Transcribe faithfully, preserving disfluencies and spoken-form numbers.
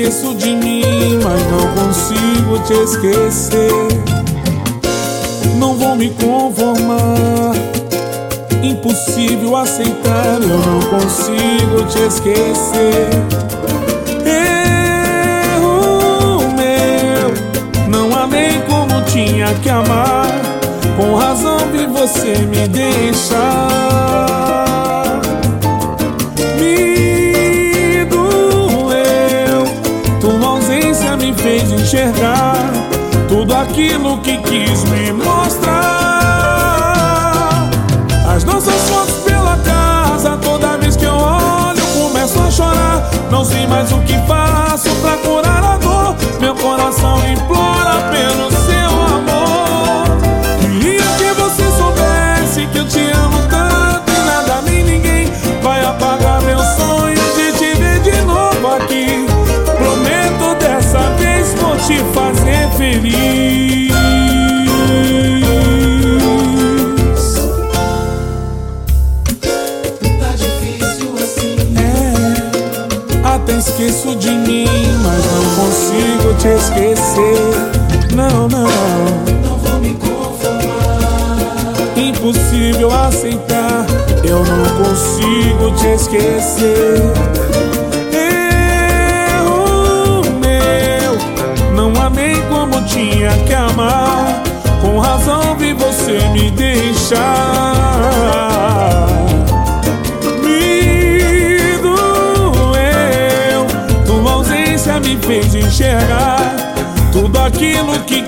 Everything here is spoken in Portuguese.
esqueço de mim, mas não consigo te esquecer. Não vou me conformar, impossível aceitar, eu não consigo te esquecer. Erro meu, não amei como tinha que amar. Com razão vi você me deixar. Me doeu, tua ausência me fez enxergar tudo aquilo que quis me mostrar. As nossas fotos pela casa, toda vez que eu olho começo a chorar. Não sei mais o que faço pra curar a dor. Meu coração implora pelo seu amor. Queria que você soubesse que eu te amo tanto e nada nem ninguém vai apagar meu sonho de te ver de novo aqui. Prometo dessa vez vou te fazer feliz. Até esqueço de mim, mas não consigo te esquecer. Não, não, não vou me conformar. Impossível aceitar, eu não consigo te esquecer. Erro meu, não amei como tinha que amar. Com razão vi você me deixar. Me fez enxergar tudo aquilo que